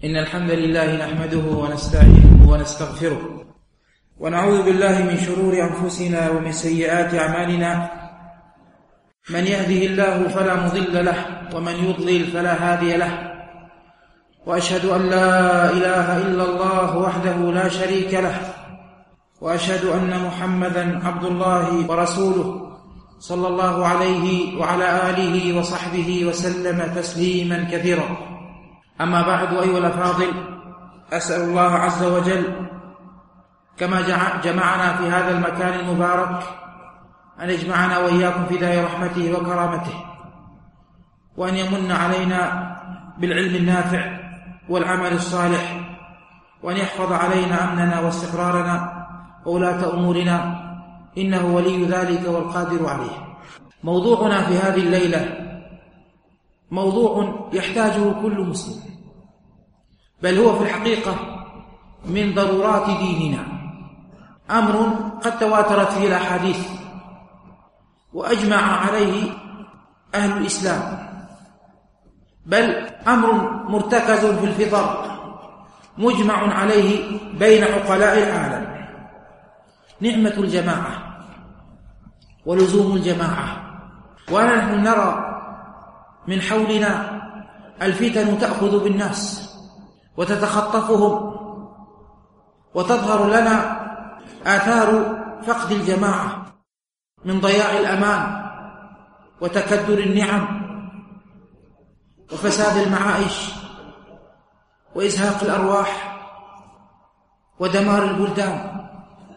إن الحمد لله نحمده ونستعينه ونستغفره ونعوذ بالله من شرور أنفسنا ومن سيئات أعمالنا. من يهده الله فلا مضل له ومن يضلل فلا هادي له، وأشهد أن لا إله إلا الله وحده لا شريك له، وأشهد أن محمدا عبد الله ورسوله صلى الله عليه وعلى آله وصحبه وسلم تسليما كثيرا. أما بعد، أيها الأفاضل، أسأل الله عز وجل كما جمعنا في هذا المكان المبارك أن يجمعنا وإياكم في دار رحمته وكرامته، وأن يمن علينا بالعلم النافع والعمل الصالح، وأن يحفظ علينا أمننا واستقرارنا وولاة أمورنا، إنه ولي ذلك والقادر عليه. موضوعنا في هذه الليلة موضوع يحتاجه كل مسلم، بل هو في الحقيقة من ضرورات ديننا، أمر قد تواترت فيه الأحاديث وأجمع عليه أهل الإسلام، بل أمر مرتكز في الفطر مجمع عليه بين عقلاء العالم، نعمة الجماعة ولزوم الجماعة. ونحن نرى من حولنا الفتن تأخذ بالناس وتتخطفهم، وتظهر لنا آثار فقد الجماعة من ضياع الأمان وتكدر النعم وفساد المعائش وإزهاق الأرواح ودمار البلدان.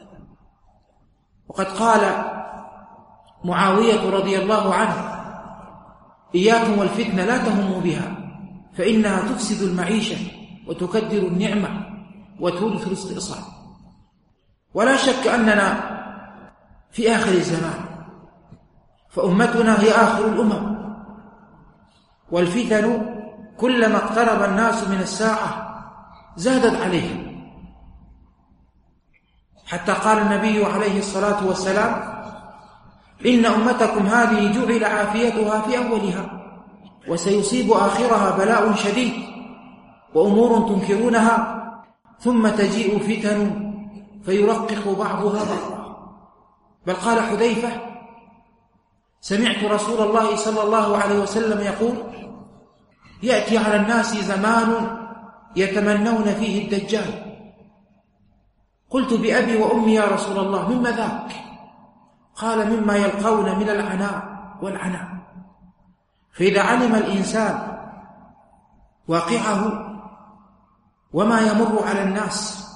وقد قال معاوية رضي الله عنه: إياكم والفتنة لا تهموا بها، فإنها تفسد المعيشة وتكدر النعمة وتورث الاستئصال. ولا شك أننا في آخر الزمان، فأمتنا هي آخر الأمم، والفتن كلما اقترب الناس من الساعة زادت عليهم، حتى قال النبي عليه الصلاة والسلام: إن أمتكم هذه جعل عافيتها في أولها، وسيصيب آخرها بلاء شديد وأمور تنكرونها، ثم تجيء فتن فيرقق بعضها بعضا. بل قال حذيفة: سمعت رسول الله صلى الله عليه وسلم يقول: يأتي على الناس زمان يتمنون فيه الدجال. قلت: بأبي وأمي يا رسول الله، مما ذاك؟ قال: مما يلقون من العناء والعناء. فإذا علم الإنسان واقعه وما يمر على الناس،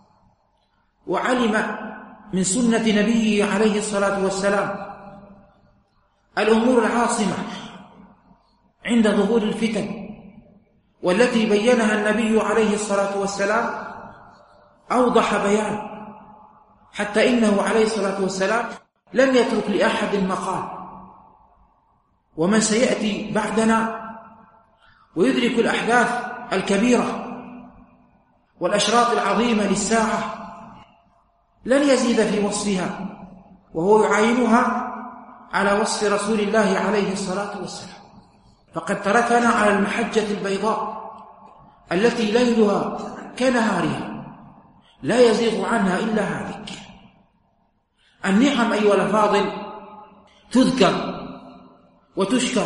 وعلم من سنة نبيه عليه الصلاة والسلام الأمور العاصمة عند ظهور الفتن والتي بينها النبي عليه الصلاة والسلام أوضح بيان، حتى إنه عليه الصلاة والسلام لم يترك لأحد مقال. ومن سيأتي بعدنا ويدرك الأحداث الكبيرة والأشراط العظيمة للساعة لن يزيد في وصفها، وهو يعاينها على وصف رسول الله عليه الصلاة والسلام. فقد تركنا على المحجة البيضاء التي ليلها كنهارها لا يزيغ عنها إلا هالك. النعم أيها الأفاضل تذكر وتشكر،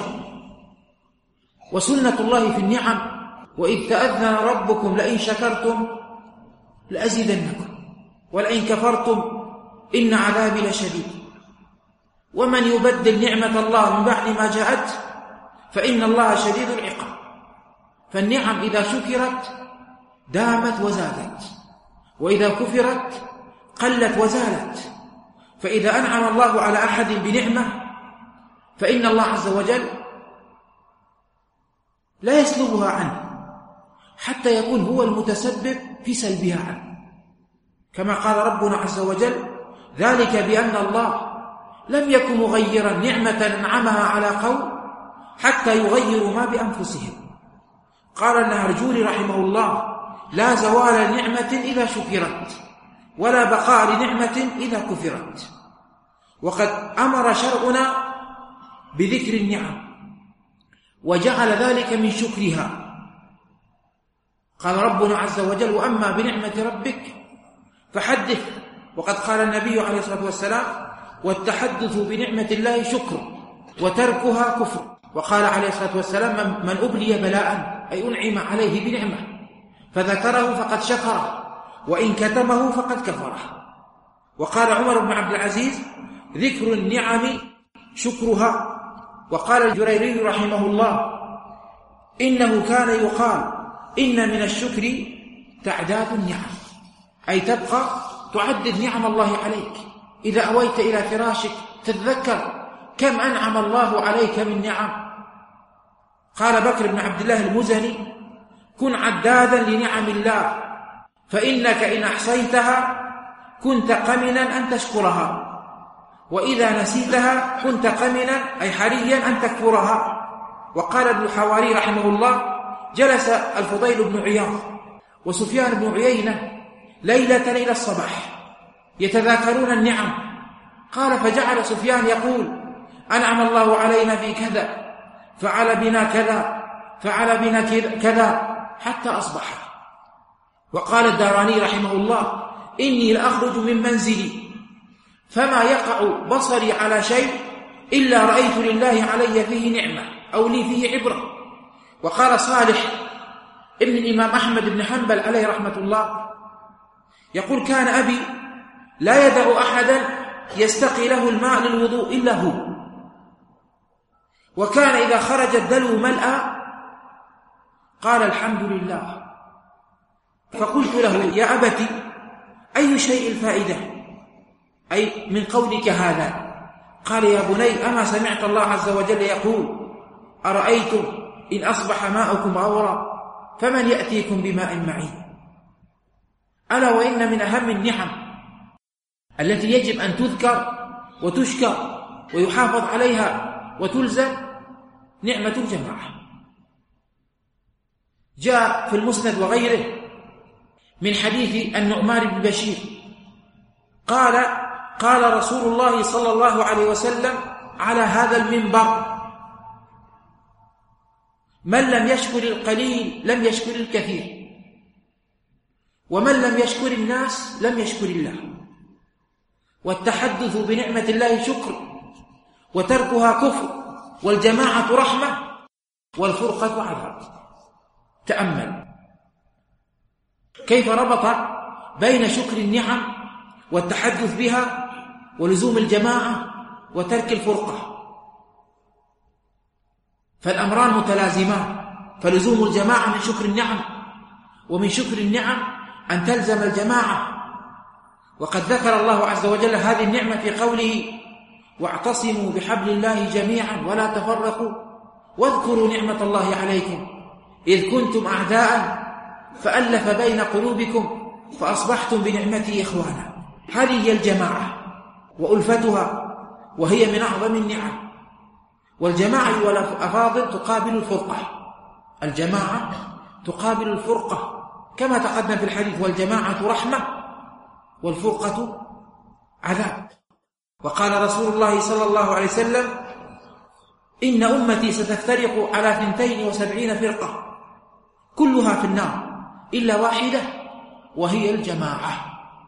وسنة الله في النعم: وإذ تأذن ربكم لئن شكرتم لأزيدنكم ولئن كفرتم إن عذابي لشديد. ومن يبدل نعمة الله من بعد ما جاءته فإن الله شديد العقاب. فالنعم إذا شكرت دامت وزادت، وإذا كفرت قلت وزالت. فإذا أنعم الله على أحد بنعمة فإن الله عز وجل لا يسلبها عنه حتى يكون هو المتسبب في سلبها عنه، كما قال ربنا عز وجل: ذلك بأن الله لم يكن مغيرا نعمة أنعمها على قوم حتى يغيروا ما بأنفسهم. قال النهرجوري رحمه الله: لا زوال نعمة إذا شكرت، ولا بقاء لنعمة إذا كفرت. وقد أمر شرعنا بذكر النعم وجعل ذلك من شكرها. قال ربنا عز وجل: وأما بنعمة ربك فحدث. وقد قال النبي عليه الصلاة والسلام: والتحدث بنعمة الله شكر وتركها كفر. وقال عليه الصلاة والسلام: من أبلي بلاء أي أنعم عليه بنعمة فذكره فقد شكره، وإن كتمه فقد كفره. وقال عمر بن عبد العزيز: ذكر النعم شكرها. وقال الجريري رحمه الله: إنه كان يقال إن من الشكر تعداد النعم، أي تبقى تعدد نعم الله عليك. إذا أويت إلى فراشك تتذكر كم أنعم الله عليك من نعم. قال بكر بن عبد الله المزني: كن عدادا لنعم الله، فإنك إن أحصيتها كنت قمنا أن تشكرها، وإذا نسيتها كنت قمنا أي حريا أن تكفرها. وقال ابن الحواري رحمه الله: جلس الفضيل بن عياض وسفيان بن عيينة ليلة إلى الصباح يتذاكرون النعم. قال: فجعل سفيان يقول: أنعم الله علينا في كذا، فعل بنا كذا، فعل بنا كذا، حتى أصبح. وقال الداراني رحمه الله: إني لأخرج من منزلي فما يقع بصري على شيء إلا رأيت لله علي فيه نعمة أو لي فيه عبرة. وقال صالح ابن الإمام أحمد بن حنبل عليه رحمة الله يقول: كان أبي لا يدع أحدا يستقي له الماء للوضوء إلا هو، وكان إذا خرج الدلو ملأ قال: الحمد لله. فقلت له: يا أبتي، أي شيء الفائدة أي من قولك هذا؟ قال: يا بني، أما سمعت الله عز وجل يقول: أرأيتم إن أصبح ماؤكم غورا فمن يأتيكم بماء معين؟ ألا وإن من أهم النعم التي يجب أن تذكر وتشكر ويحافظ عليها وتلزم نعمة الجماعة. جاء في المسند وغيره من حديث النعمان بن بشير قال: قال رسول الله صلى الله عليه وسلم على هذا المنبر: من لم يشكر القليل لم يشكر الكثير، ومن لم يشكر الناس لم يشكر الله. والتحدث بنعمة الله شكر، وتركها كفر، والجماعة رحمة، والفرقة عذاب. تأمل كيف ربط بين شكر النعم والتحدث بها ولزوم الجماعة وترك الفرقة، فالأمران متلازمان. فلزوم الجماعة من شكر النعم، ومن شكر النعم أن تلزم الجماعة. وقد ذكر الله عز وجل هذه النعمة في قوله: واعتصموا بحبل الله جميعا ولا تفرقوا واذكروا نعمة الله عليكم إذ كنتم أعداء فألف بين قلوبكم فأصبحتم بنعمته إخوانا. هذه هي الجماعة وألفتها، وهي من أعظم النعم. والجماعة والأفاضل تقابل الفرقة. الجماعة تقابل الفرقة كما تقدم في الحديث: والجماعة رحمة والفرقة عذاب. وقال رسول الله صلى الله عليه وسلم: إن أمتي ستفترق على 72 فرقة كلها في النار إلا واحدة وهي الجماعة.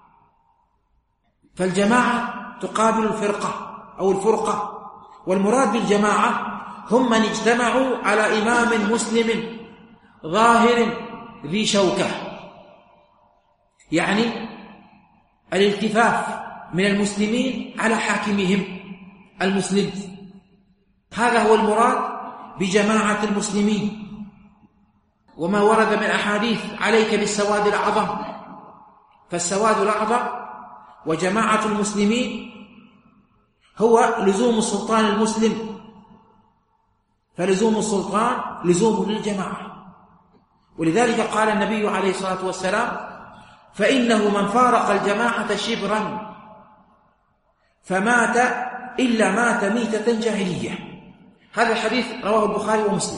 فالجماعة تقابل الفرقة أو الفرقة. والمراد بالجماعة هم من اجتمعوا على إمام مسلم ظاهر ذي شوكة، يعني الالتفاف من المسلمين على حاكمهم المسلم. هذا هو المراد بجماعة المسلمين. وما ورد من أحاديث عليك بالسواد الأعظم، فالسواد الأعظم وجماعة المسلمين هو لزوم السلطان المسلم، فلزوم السلطان لزوم للجماعة. ولذلك قال النبي عليه الصلاة والسلام: فإنه من فارق الجماعة شبرا فمات إلا مات ميتة جاهلية. هذا الحديث رواه البخاري ومسلم.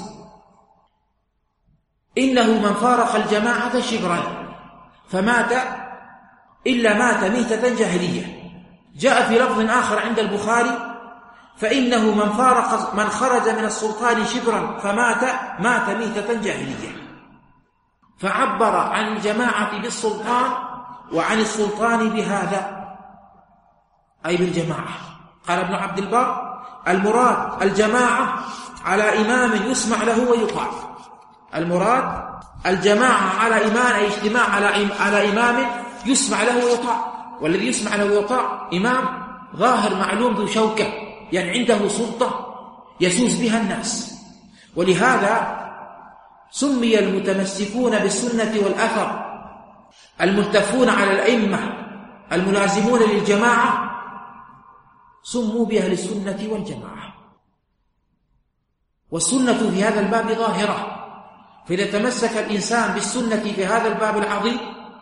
إنه من فارق الجماعة شبرا فمات إلا مات ميتة جاهلية. جاء في لفظ آخر عند البخاري: فإنه من خرج من السلطان شبرا فمات ميتة جاهلية. فعبر عن الجماعة بالسلطان وعن السلطان بهذا أي بالجماعة. قال ابن عبد البر: المراد الجماعة على إمام يسمع له ويطاع. المراد الجماعة على إمام، أي اجتماع على إمام يسمع له ويطاع، والذي يسمع له ويطاع إمام ظاهر معلوم ذو شوكة، يعني عنده سلطة يسوس بها الناس. ولهذا سمي المتمسكون بالسنة والأثر الملتفون على الأئمة الملازمون للجماعة سموا بأهل السنة والجماعة. والسنة في هذا الباب ظاهرة، فإذا تمسك الإنسان بالسنة في هذا الباب العظيم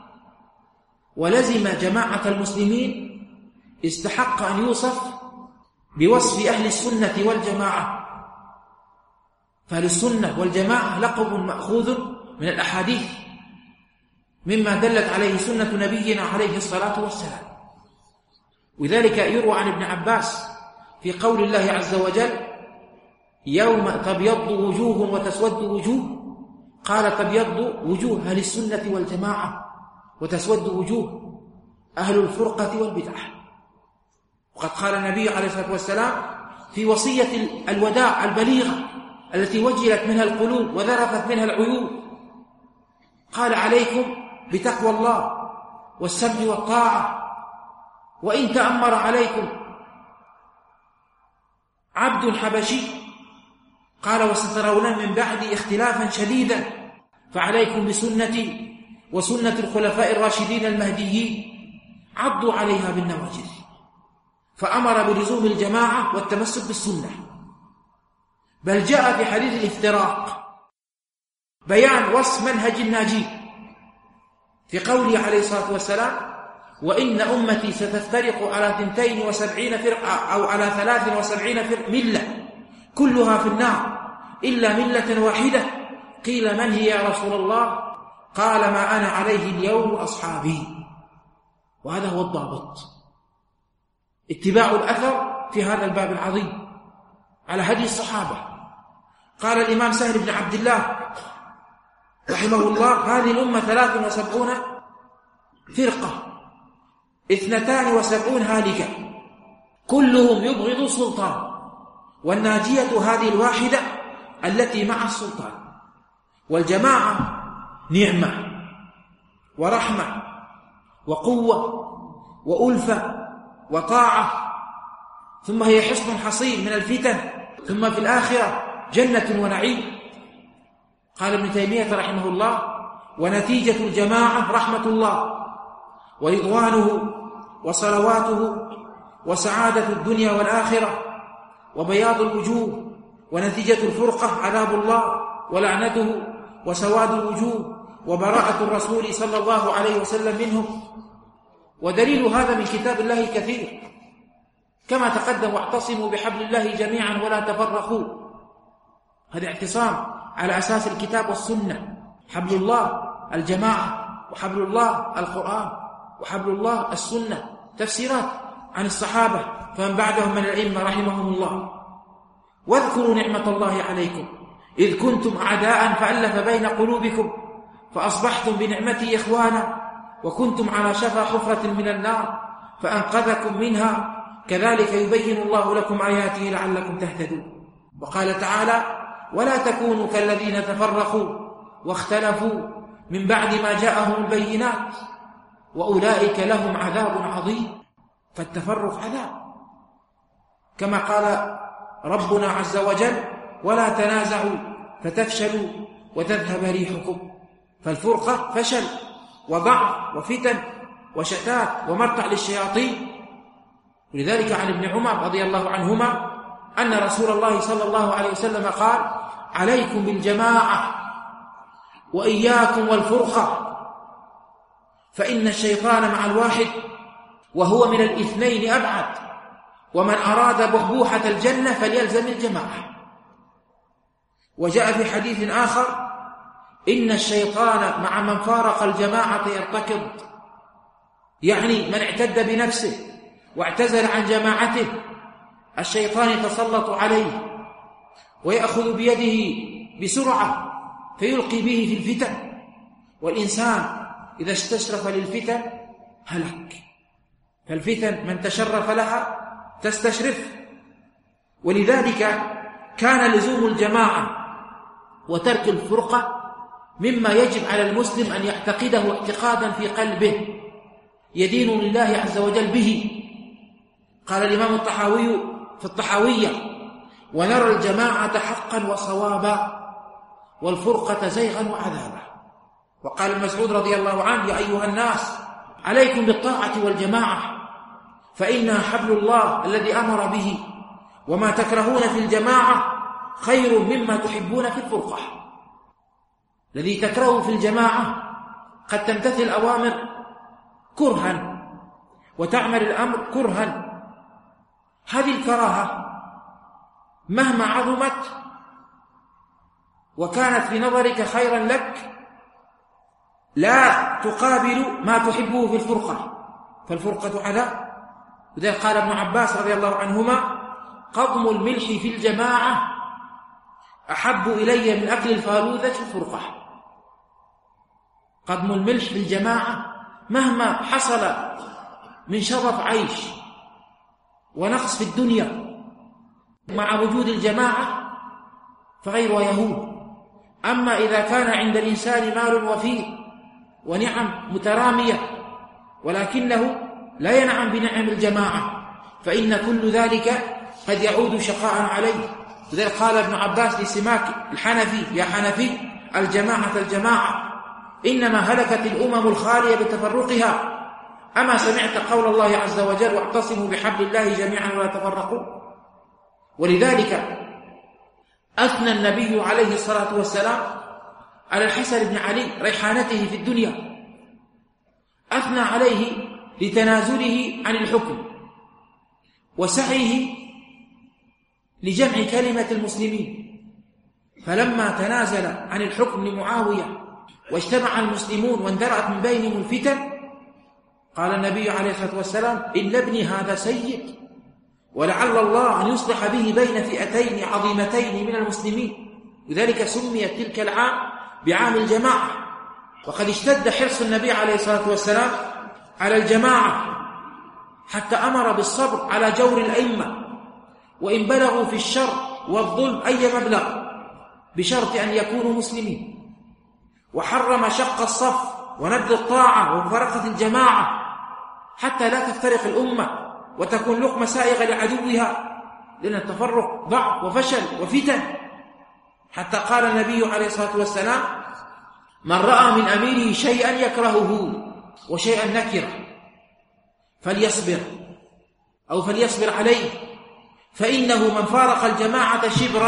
ولزم جماعة المسلمين استحق أن يوصف بوصف أهل السنة والجماعة. فأهل السنة والجماعة لقب مأخوذ من الأحاديث مما دلت عليه سنة نبينا عليه الصلاة والسلام. وذلك يروى عن ابن عباس في قول الله عز وجل: يوم تبيض وجوه وتسود وجوه، قال: تبيض وجوه أهل السنة والجماعة وتسود وجوه أهل الفرقة والبدعة. وقد قال النبي عليه الصلاة والسلام في وصية الوداع البليغة التي وجلت منها القلوب وذرفت منها العيون، قال: عليكم بتقوى الله والسمع والطاعة، وإن تأمر عليكم عبد حبشي، قال: وسترون من بعدي اختلافا شديدا، فعليكم بسنتي وسنة الخلفاء الراشدين المهديين، عضوا عليها بالنواجذ. فأمر بلزوم الجماعة والتمسك بالسنة. بل جاء في حديث الافتراق بيان وصف منهج الناجين في قوله عليه الصلاة والسلام: وإن أمتي ستفترق على 72 فرقة أو على 73 ملة كلها في النار إلا ملة واحدة. قيل: من هي يا رسول الله؟ قال: ما أنا عليه اليوم وأصحابي. وهذا هو الضابط، اتباع الأثر في هذا الباب العظيم على هدي الصحابة. قال الإمام سهل بن عبد الله رحمه الله: هذه الأمة 73 فرقة، 72 هالكة، كلهم يبغض السلطان، والناجية هذه الواحدة التي مع السلطان. والجماعة نعمة ورحمة وقوة وألفة وطاعة، ثم هي حصن حصين من الفتن، ثم في الآخرة جنة ونعيم. قال ابن تيمية رحمه الله: ونتيجة الجماعة رحمة الله ورضوانه وصلواته وسعادة الدنيا والآخرة وبياض الوجوه، ونتيجة الفرقة عذاب الله ولعنته وسواد الوجوه وبراءة الرسول صلى الله عليه وسلم منهم. ودليل هذا من كتاب الله كثير، كما تقدم: واعتصموا بحبل الله جميعا ولا تفرقوا. هذا اعتصام على أساس الكتاب والسنة. حبل الله الجماعة، وحبل الله القرآن، وحبل الله السنة. تفسيرات عن الصحابة فمن بعدهم من الأئمة رحمهم الله. واذكروا نعمة الله عليكم إذ كنتم أعداء فألف بين قلوبكم فأصبحتم بنعمته إخوانا وكنتم على شفا حفرة من النار فأنقذكم منها كذلك يبين الله لكم آياته لعلكم تهتدون. وقال تعالى: ولا تكونوا كالذين تفرقوا واختلفوا من بعد ما جاءهم البينات وأولئك لهم عذاب عظيم. فالتفرق عذاب، كما قال ربنا عز وجل: ولا تنازعوا فتفشلوا وتذهب ريحكم. فالفرقة فشل وضعف وفتن وشتات ومرتع للشياطين. ولذلك عن ابن عمر رضي الله عنهما أن رسول الله صلى الله عليه وسلم قال: عليكم بالجماعة وإياكم والفرقة، فإن الشيطان مع الواحد وهو من الاثنين أبعد، ومن أراد بحبوحة الجنة فليلزم الجماعة. وجاء في حديث آخر: إن الشيطان مع من فارق الجماعة يرتكض، يعني من اعتد بنفسه واعتزل عن جماعته الشيطان يتسلط عليه ويأخذ بيده بسرعة فيلقي به في الفتن والإنسان إذا استشرف للفتن هلك، فالفتن من تشرف لها تستشرف. ولذلك كان لزوم الجماعة وترك الفرقة مما يجب على المسلم أن يعتقده اعتقادا في قلبه يدين لله عز وجل به. قال الإمام الطحاوي في الطحاوية: ونرى الجماعة حقا وصوابا والفرقة زيغا وعذابا. وقال المسعود رضي الله عنه: يا أيها الناس عليكم بالطاعة والجماعة فإنها حبل الله الذي أمر به، وما تكرهون في الجماعة خير مما تحبون في الفرقة. الذي تكرهه في الجماعة قد تمتثل الأوامر كرها وتعمل الأمر كرها. هذه الكراهة مهما عظمت وكانت في نظرك خيرا لك لا تقابل ما تحبه في الفرقة، فالفرقة عذاب. وذلك قال ابن عباس رضي الله عنهما: قضم الملح في الجماعة أحب إلي من أكل الفالوذة في الفرقة. قضم الملح في الجماعة مهما حصل من شرف عيش ونقص في الدنيا مع وجود الجماعة فغيرها يهون. أما إذا كان عند الإنسان مال وفيه ونعم مترامية ولكنه لا ينعم بنعم الجماعة فإن كل ذلك قد يعود شقاء عليه. لذلك قال ابن عباس لسماك الحنفي: يا حنفي الجماعة الجماعة، إنما هلكت الأمم الخالية بتفرقها. أما سمعت قول الله عز وجل: واعتصموا بحبل الله جميعا ولا تفرقوا. ولذلك أثنى النبي عليه الصلاة والسلام على الحسن بن علي ريحانته في الدنيا، أثنى عليه لتنازله عن الحكم وسعيه لجمع كلمة المسلمين. فلما تنازل عن الحكم لمعاوية واجتمع المسلمون واندرأت من بينهم الفتن قال النبي عليه الصلاة والسلام: إن ابني هذا سيد ولعل الله أن يصلح به بين فئتين عظيمتين من المسلمين. لذلك سميت تلك العام بعام الجماعة. وقد اشتد حرص النبي عليه الصلاة والسلام على الجماعة حتى أمر بالصبر على جور الأئمة وإن بلغوا في الشر والظلم أي مبلغ بشرط أن يكونوا مسلمين، وحرم شق الصف ونبذ الطاعة ومفارقة الجماعة حتى لا تفترق الأمة وتكون لقمة سائغة لعدوها، لأن التفرق ضعف وفشل وفتن. حتى قال النبي عليه الصلاة والسلام: من رأى من أميره شيئا يكرهه وشيئا نكره فليصبر أو فليصبر عليه، فإنه من فارق الجماعة شبرا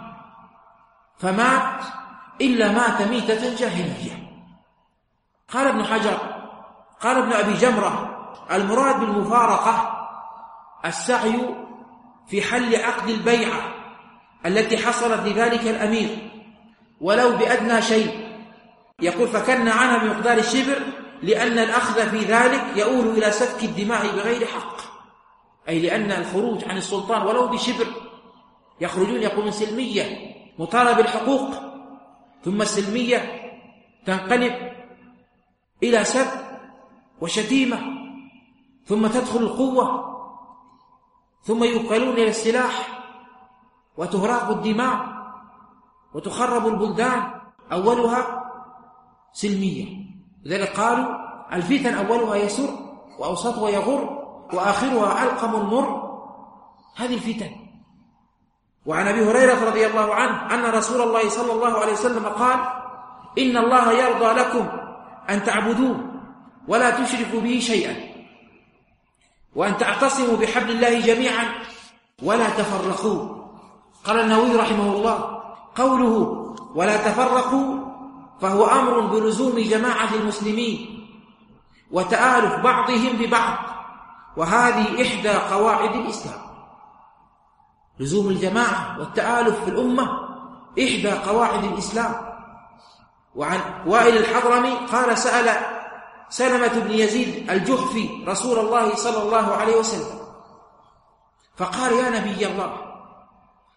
فمات إلا مات ميتة جاهلية. قال ابن حجر قال ابن أبي جمرة: المراد بالمفارقة السعي في حل عقد البيعة التي حصلت لذلك الأمير ولو بأدنى شيء. يقول: فكنا عنها بمقدار الشبر لأن الأخذ في ذلك يؤول إلى سفك الدماء بغير حق، أي لأن الخروج عن السلطان ولو بشبر يخرجون يقومون سلمية مطالب بالحقوق، ثم السلمية تنقلب إلى سب وشتيمة، ثم تدخل القوة، ثم يوكلون إلى السلاح وتهراق الدماء وتخرب البلدان. أولها سلمية. لذلك قالوا: الفتن أولها يسر وأوسطها يغر وآخرها ألقم مر. هذه الفتن. وعن أبي هريرة رضي الله عنه أن رسول الله صلى الله عليه وسلم قال: إن الله يرضى لكم أن تعبدوه ولا تشركوا به شيئا، وأن تعتصموا بحبل الله جميعا ولا تفرقوا. قال النووي رحمه الله: قوله ولا تفرقوا فهو أمر بلزوم جماعة المسلمين وتآلف بعضهم ببعض، وهذه إحدى قواعد الإسلام. لزوم الجماعة والتآلف في الأمة إحدى قواعد الإسلام. وعن وائل الحضرمي قال: سأل سلمة بن يزيد الجحفي رسول الله صلى الله عليه وسلم فقال: يا نبي الله،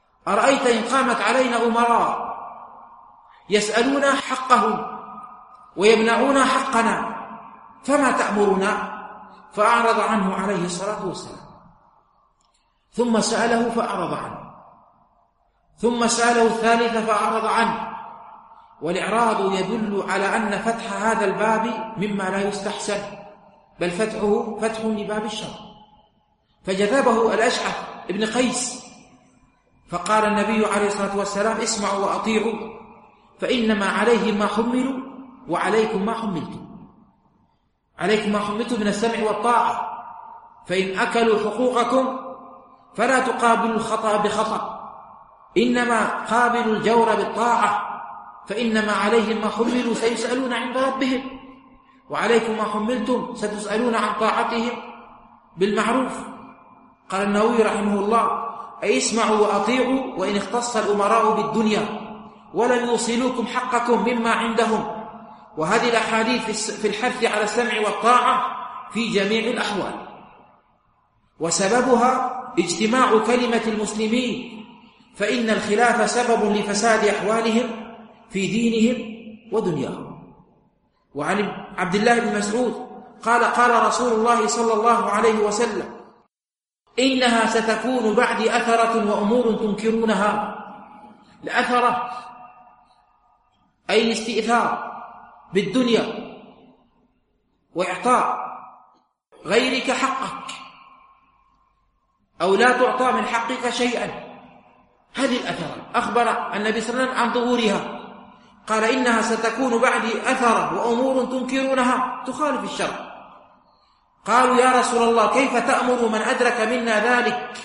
أرأيت إن قامت علينا أمراء يسألون حقهم ويمنعون حقنا، فما تأمرنا؟ فأعرض عنه عليه الصلاة والسلام. ثم سأله فأعرض عنه، ثم سأله الثالث فأعرض عنه. والإعراض يدل على أن فتح هذا الباب مما لا يستحسن، بل فتحه فتح لباب الشر. فجذبه الأشعث ابن قيس، فقال النبي عليه الصلاة والسلام: اسمعوا وأطيعوا، فإنما عليهم ما حملوا وعليكم ما حملتم. عليكم ما حملتم من السمع والطاعة، فإن أكلوا حقوقكم فلا تقابلوا الخطأ بخطأ، إنما قابلوا الجور بالطاعة، فإنما عليهم ما حملوا سيسألون عند ربهم، وعليكم ما حملتم ستسألون عن طاعتهم بالمعروف. قال النووي رحمه الله: أي اسمعوا وأطيعوا وإن اختص الأمراء بالدنيا ولم يوصلوكم حقكم مما عندهم. وهذه الأحاديث في الحث على السمع والطاعة في جميع الأحوال، وسببها اجتماع كلمة المسلمين، فإن الخلاف سبب لفساد أحوالهم في دينهم ودنياهم. وعن عبد الله بن مسعود قال: قال رسول الله صلى الله عليه وسلم: إنها ستكون بعدي أثرة وأمور تنكرونها. الأثرة أي الاستئثار بالدنيا وإعطاء غيرك حقك، أو لا تعطى من حقك شيئا. هذه الأثرة أخبر النبي صلى الله عليه وسلم عن ظهورها، قال: إنها ستكون بعدي أثرة وأمور تنكرونها تخالف الشرع. قالوا: يا رسول الله كيف تأمر من أدرك منا ذلك؟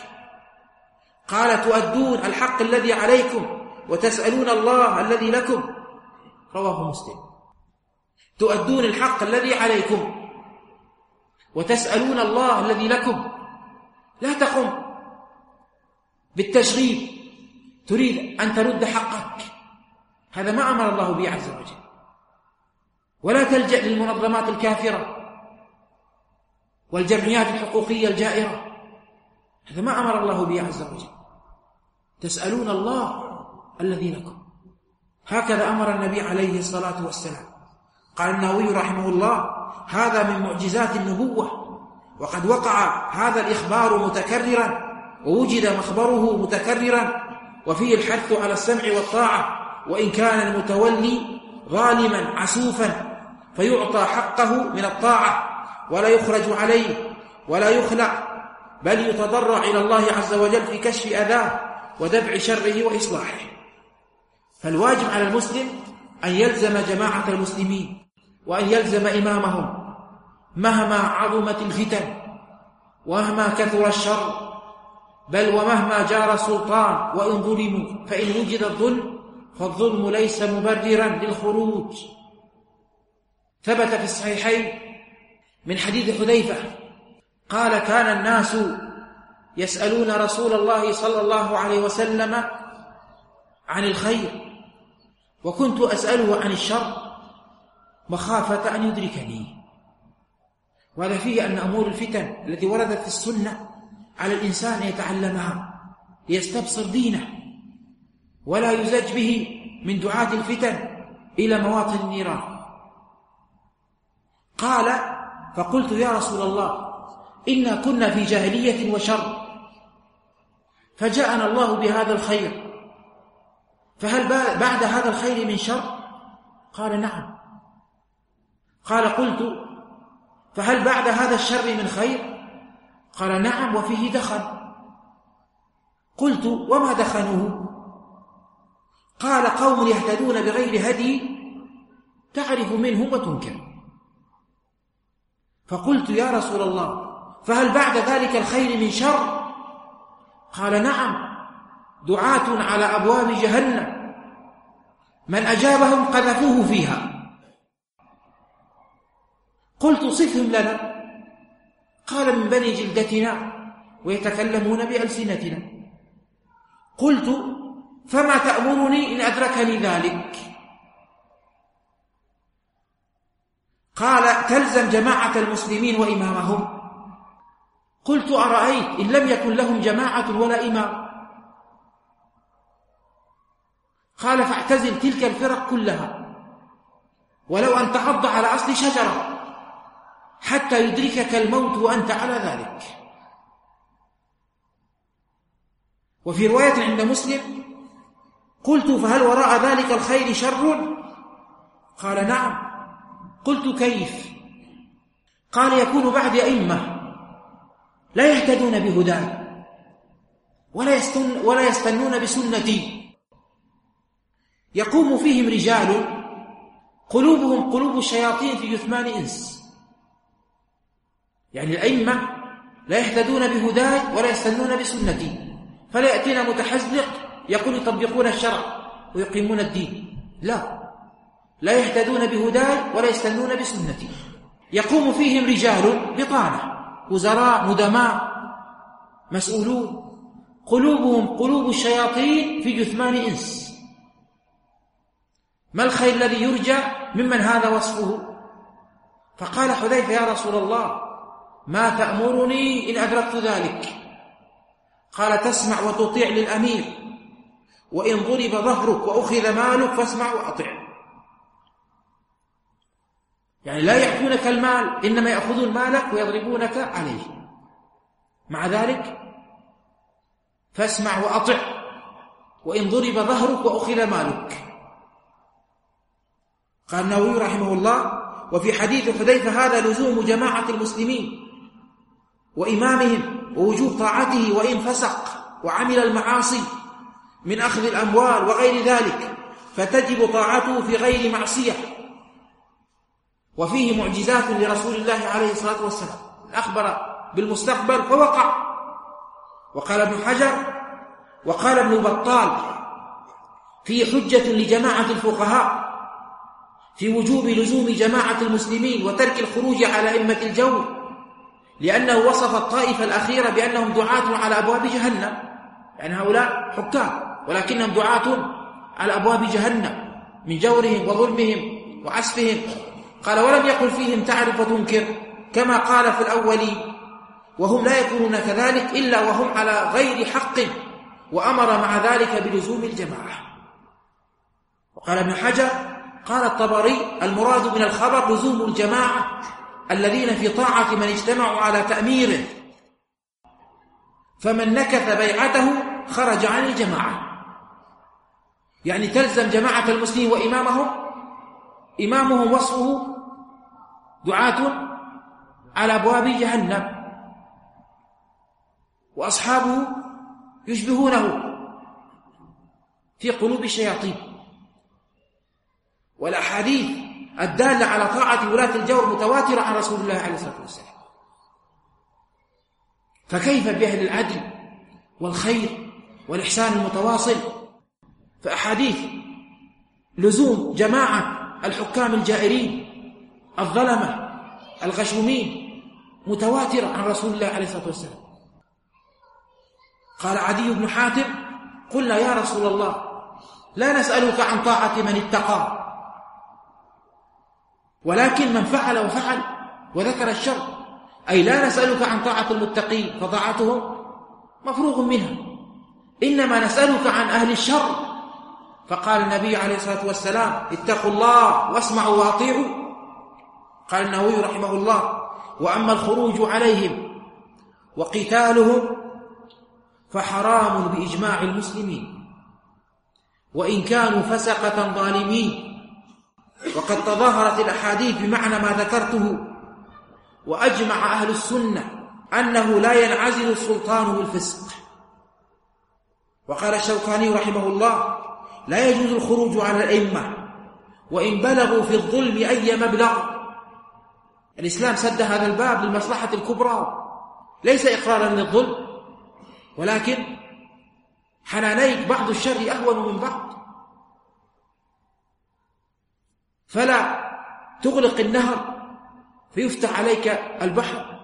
قال: تؤدون الحق الذي عليكم وتسألون الله الذي لكم. رواه مسلم. تؤدون الحق الذي عليكم وتسألون الله الذي لكم. لا تقم بالتشغيل تريد أن ترد حقك، هذا ما أمر الله به عز وجل. ولا تلجأ للمنظمات الكافرة والجمعيات الحقوقية الجائرة، هذا ما أمر الله به عز وجل. تسألون الله الذي لكم. هكذا أمر النبي عليه الصلاة والسلام. قال النووي رحمه الله: هذا من معجزات النبوة، وقد وقع هذا الإخبار متكررا ووجد مخبره متكررا، وفيه الحث على السمع والطاعة، وإن كان المتولي ظالما عسوفا فيعطى حقه من الطاعة ولا يخرج عليه ولا يخلع، بل يتضرع إلى الله عز وجل في كشف أذاه ودفع شره وإصلاحه. فالواجب على المسلم أن يلزم جماعة المسلمين وأن يلزم إمامهم مهما عظمت الفتن ومهما كثر الشر، بل ومهما جار السلطان وإن ظلموا، فإن وجد الظلم فالظلم ليس مبررا للخروج. ثبت في الصحيحين من حديث حذيفة قال: كان الناس يسألون رسول الله صلى الله عليه وسلم عن الخير، وكنت أسأله عن الشر مخافة أن يدركني. وهذا فيه أن أمور الفتن التي وردت في السنة على الإنسان يتعلمها ليستبصر دينه، ولا يزج به من دعاة الفتن إلى مواطن النيران. قال: فقلت: يا رسول الله إنا كنا في جاهلية وشر، فجاءنا الله بهذا الخير، فهل بعد هذا الخير من شر؟ قال: نعم. قال: قلت: فهل بعد هذا الشر من خير؟ قال: نعم، وفيه دخن. قلت: وما دخنه؟ قال: قوم يهتدون بغير هدي تعرف منهم وتنكر. فقلت: يا رسول الله فهل بعد ذلك الخير من شر؟ قال: نعم، دعاة على أبواب جهنم من أجابهم قذفوه فيها. قلت: صفهم لنا. قال: من بني جلدتنا ويتكلمون بألسنتنا. قلت: فما تأمرني إن أدركني ذلك؟ قال: تلزم جماعة المسلمين وإمامهم. قلت: أرأيت إن لم يكن لهم جماعة ولا إمام؟ قال: فاعتزل تلك الفرق كلها ولو أن تعض على أصل شجرة حتى يدركك الموت وأنت على ذلك. وفي رواية عند مسلم: قلت: فهل وراء ذلك الخير شر؟ قال: نعم. قلت: كيف؟ قال: يكون بعد أئمة لا يهتدون بهداي ولا يستنون بسنتي، يقوم فيهم رجال قلوبهم قلوب الشياطين في جثمان إنس. يعني الأئمة لا يهتدون بهداي ولا يستنون بسنتي، فلا يأتينا متحزلق يقول يطبقون الشرع ويقيمون الدين، لا يهتدون بهداي ولا يستنون بسنتي. يقوم فيهم رجال بطانة، وزراء، ندماء، مسؤولون، قلوبهم قلوب الشياطين في جثمان إنس. ما الخير الذي يرجى ممن هذا وصفه؟ فقال حذيفة: يا رسول الله، ما تأمرني إن أدركت ذلك؟ قال: تسمع وتطيع للأمير، وإن ضرب ظهرك وأخذ مالك فاسمع وأطع. يعني لا يأخذونك المال، إنما يأخذون مالك ويضربونك عليه. مع ذلك فاسمع وأطع، وإن ضرب ظهرك وأخذ مالك. قال النووي رحمه الله: وفي حديث حذيفة هذا لزوم جماعة المسلمين وإمامهم ووجوب طاعته وإن فسق وعمل المعاصي من أخذ الأموال وغير ذلك، فتجب طاعته في غير معصية. وفيه معجزات لرسول الله عليه الصلاة والسلام، أخبر بالمستقبل فوقع. وقال ابن حجر وقال ابن بطال في حجة لجماعة الفقهاء في وجوب لزوم جماعة المسلمين وترك الخروج على أئمة الجور، لأنه وصف الطائفة الأخيرة بأنهم دعاة على أبواب جهنم. يعني هؤلاء حكام ولكنهم دعاة على أبواب جهنم من جورهم وظلمهم وعسفهم. قال: ولم يقل فيهم تعرف وتنكر كما قال في الأولين، وهم لا يكونون كذلك إلا وهم على غير حق، وأمر مع ذلك بلزوم الجماعة. وقال ابن حجر قال الطبري: المراد من الخبر لزوم الجماعة الذين في طاعة من اجتمعوا على تأميره، فمن نكث بيعته خرج عن الجماعة. يعني تلزم جماعة المسلمين وإمامهم وصفه دعاة على أبواب جهنم، وأصحابه يشبهونه في قلوب الشياطين. والأحاديث الدالة على طاعة ولاة الجور متواترة عن رسول الله عليه الصلاة والسلام، فكيف بأهل العدل والخير والإحسان المتواصل؟ فأحاديث لزوم جماعة الحكام الجائرين الظلمة الغشومين متواترة عن رسول الله عليه الصلاة والسلام. قال عدي بن حاتم: قلنا يا رسول الله، لا نسألك عن طاعة من اتقى، ولكن من فعل وفعل وذكر الشر، أي لا نسألك عن طاعة المتقين فطاعتهم مفروغ منها، إنما نسألك عن أهل الشر. فقال النبي عليه الصلاة والسلام: اتقوا الله واسمعوا واطيعوا. قال النووي رحمه الله: وأما الخروج عليهم وقتالهم فحرام بإجماع المسلمين، وإن كانوا فسقة ظالمين. وقد تظاهرت الأحاديث بمعنى ما ذكرته، وأجمع أهل السنة أنه لا ينعزل السلطان بالفسق. وقال الشوكاني رحمه الله: لا يجوز الخروج على الأئمة وإن بلغوا في الظلم أي مبلغ. الإسلام سد هذا الباب للمصلحة الكبرى، ليس إقرارا للظلم، ولكن حنانيك بعض الشر أهون من بعض. فلا تغلق النهر فيفتح عليك البحر.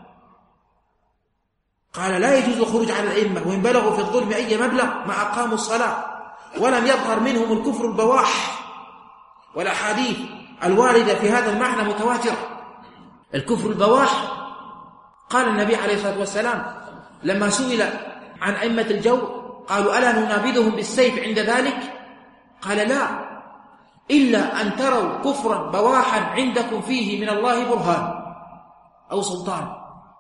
قال: لا يجوز الخروج على الأئمة وإن بلغوا في الظلم أي مبلغ ما أقاموا الصلاة ولم يظهر منهم الكفر البواح. والأحاديث الواردة في هذا المعنى متواترة. الكفر البواح، قال النبي عليه الصلاة والسلام لما سئل عن أئمة الجور قالوا: ألا ننابذهم بالسيف عند ذلك؟ قال: لا، إلا أن تروا كفرا بواحا عندكم فيه من الله برهان أو سلطان.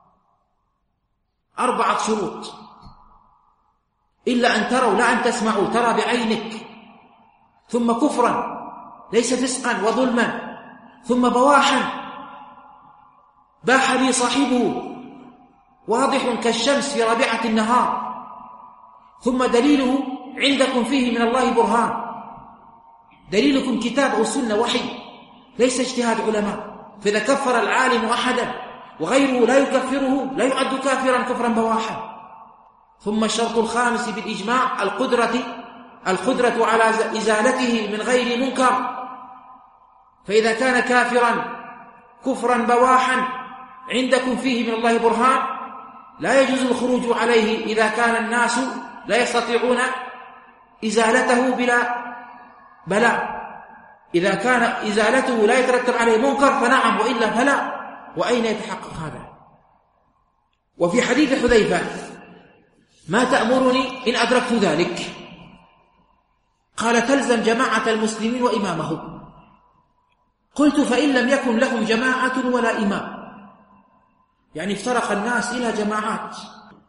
4 شروط. إلا أن تروا، لا أن تسمعوا، ترى بعينك، ثم كفرا ليس فسقا وظلما، ثم بواحا باح به صاحبه واضح كالشمس في رابعة النهار، ثم دليله عندكم فيه من الله برهان. دليلكم كتاب أو سنة وحي، ليس اجتهاد علماء. فإذا كفر العالم أحدا وغيره لا يكفره لا يعد كافرا كفرا بواحا. ثم الشرط الخامس بالإجماع القدرة على إزالته من غير منكر. فإذا كان كافرا كفرا بواحا عندكم فيه من الله برهان لا يجوز الخروج عليه إذا كان الناس لا يستطيعون إزالته بلا بلاء. إذا كان إزالته لا يترتب عليه منكر فنعم، وإلا فلا. وأين يتحقق هذا؟ وفي حديث حذيفة: ما تأمرني إن أدركت ذلك؟ قال: تلزم جماعة المسلمين وإمامهم. قلت: فإن لم يكن لهم جماعة ولا إمام، يعني افترق الناس إلى جماعات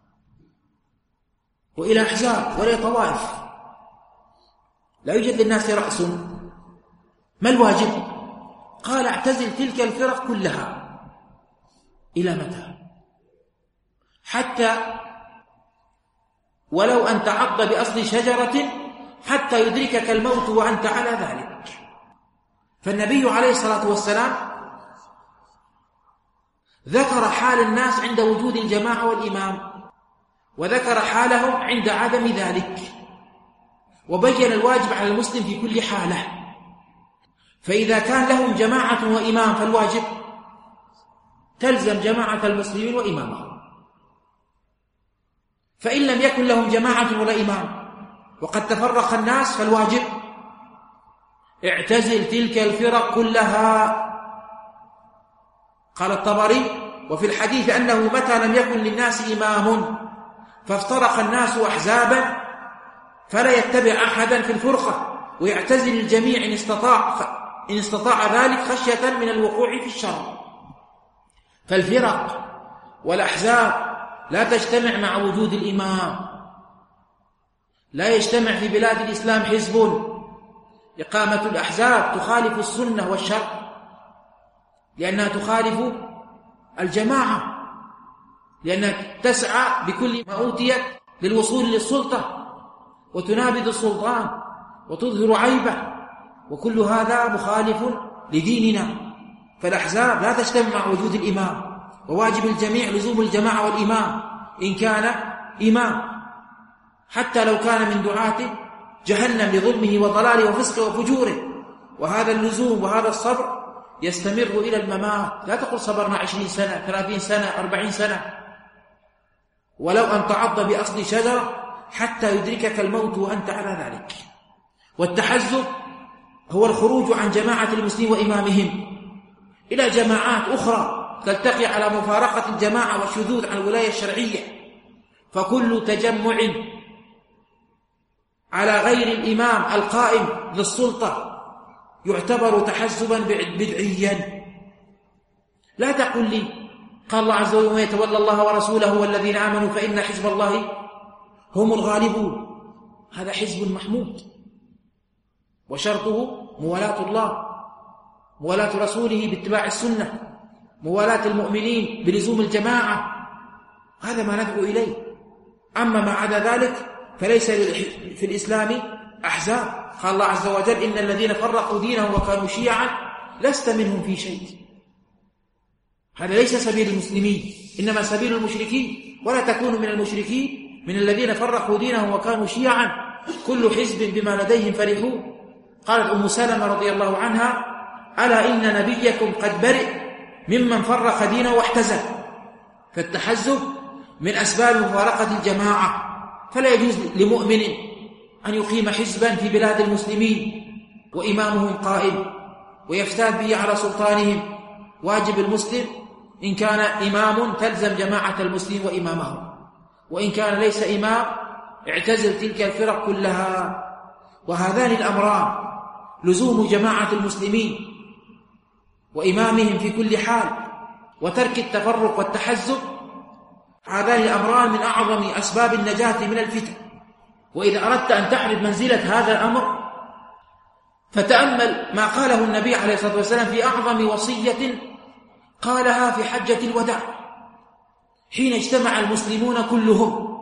وإلى أحزاب وإلى طوائف، لا يوجد للناس رأس، ما الواجب؟ قال: اعتزل تلك الفرق كلها. إلى متى؟ حتى ولو أن تعض بأصل شجرة حتى يدركك الموت وأنت على ذلك. فالنبي عليه الصلاة والسلام ذكر حال الناس عند وجود الجماعة والإمام، وذكر حالهم عند عدم ذلك، وبين الواجب على المسلم في كل حالة. فإذا كان لهم جماعة وإمام فالواجب تلزم جماعة المسلمين وإمامهم. فإن لم يكن لهم جماعة ولا إمام وقد تفرق الناس فالواجب اعتزل تلك الفرق كلها. قال الطبري: وفي الحديث أنه متى لم يكن للناس إمام فافترق الناس أحزابا فلا يتبع أحدا في الفرقة ويعتزل الجميع إن استطاع ذلك خشية من الوقوع في الشر. فالفرق والأحزاب لا تجتمع مع وجود الإمام. لا يجتمع في بلاد الإسلام حزب. إقامة الأحزاب تخالف السنة والشرع، لأنها تخالف الجماعة، لأنها تسعى بكل ما أوتيت للوصول للسلطة وتنابذ السلطان وتظهر عيبه، وكل هذا مخالف لديننا. فالأحزاب لا تجتمع مع وجود الإمام، وواجب الجميع لزوم الجماعة والإمام إن كان إمام، حتى لو كان من دعاة جهنم لظلمه وضلاله وفسقه وفجوره. وهذا اللزوم وهذا الصبر يستمر إلى الممات. لا تقل صبرنا 20 سنة 30 سنة 40 سنة، ولو أن تعض بأصل شجرة حتى يدركك الموت وأنت على ذلك. والتحزب هو الخروج عن جماعة المسلمين وإمامهم إلى جماعات أخرى تلتقي على مفارقة الجماعة والشذوذ عن الولاية الشرعية. فكل تجمع على غير الإمام القائم للسلطة يعتبر تحزبا بدعيا. لا تقل لي قال الله عز وجل: ويتولى الله ورسوله والذين آمنوا فإن حزب الله هم الغالبون. هذا حزب محمود، وشرطه موالاة الله، موالاة رسوله باتباع السنة، موالاة المؤمنين بلزوم الجماعة. هذا ما ندعو إليه. أما ما عدا ذلك فليس في الإسلام أحزاب. قال الله عز وجل: إن الذين فرقوا دينهم وكانوا شيعا لست منهم في شيء. هذا ليس سبيل المسلمين، إنما سبيل المشركين. ولا تكونوا من المشركين من الذين فرقوا دينهم وكانوا شيعا كل حزب بما لديهم فرحون. قالت أم سلمة رضي الله عنها: ألا إن نبيكم قد برئ ممن فرق دينه واحتزل. فالتحزب من أسباب مفارقة الجماعة، فلا يجوز لمؤمن أن يقيم حزبا في بلاد المسلمين وإمامهم قائم ويفتاد به على سلطانهم. واجب المسلم إن كان إمام تلزم جماعة المسلمين وإمامهم، وإن كان ليس إمام اعتزل تلك الفرق كلها. وهذان الأمران لزوم جماعة المسلمين وإمامهم في كل حال وترك التفرق والتحزب، هذان الأمران من أعظم أسباب النجاة من الفتن. وإذا أردت أن تعرف منزلة هذا الأمر فتأمل ما قاله النبي عليه الصلاة والسلام في أعظم وصية قالها في حجة الوداع حين اجتمع المسلمون كلهم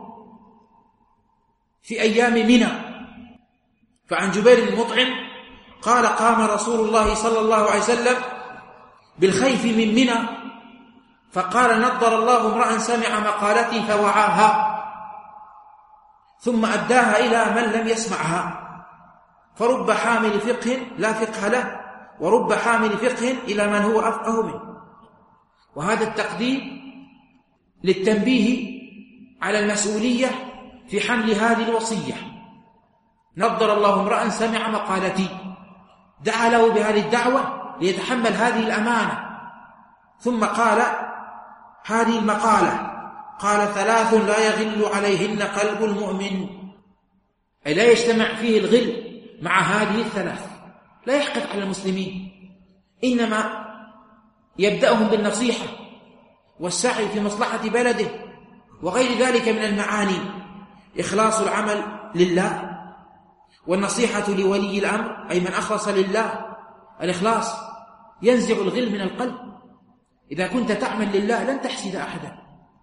في أيام منى. فعن جبير المطعم قال: قام رسول الله صلى الله عليه وسلم بالخيف من منى فقال: نضر الله امرأ سمع مقالتي فوعاها ثم أداها إلى من لم يسمعها، فرب حامل فقه لا فقه له ورب حامل فقه إلى من هو أفقه منه. وهذا التقديم للتنبيه على المسؤولية في حمل هذه الوصية. نضر الله امرأ سمع مقالتي، دعا له بهذه الدعوة ليتحمل هذه الأمانة، ثم قال هذه المقالة، قال: 3 لا يغل عليهن قلب المؤمن، أي لا يجتمع فيه الغل مع هذه 3، لا يحقد على المسلمين، إنما يبدأهم بالنصيحة والسعي في مصلحة بلده وغير ذلك من المعاني. إخلاص العمل لله والنصيحة لولي الأمر، أي من أخلص لله. الإخلاص ينزع الغل من القلب. إذا كنت تعمل لله لن تحسد أحدا.